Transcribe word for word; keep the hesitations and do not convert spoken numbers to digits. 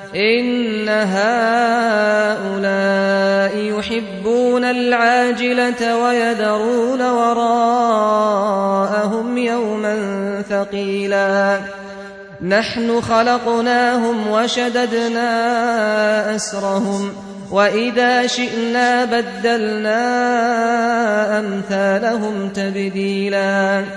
إن هؤلاء يحبون العاجلة ويذرون وراءهم يوما ثقيلا نحن خلقناهم وشددنا أسرهم وإذا شئنا بدلنا أمثالهم تبديلا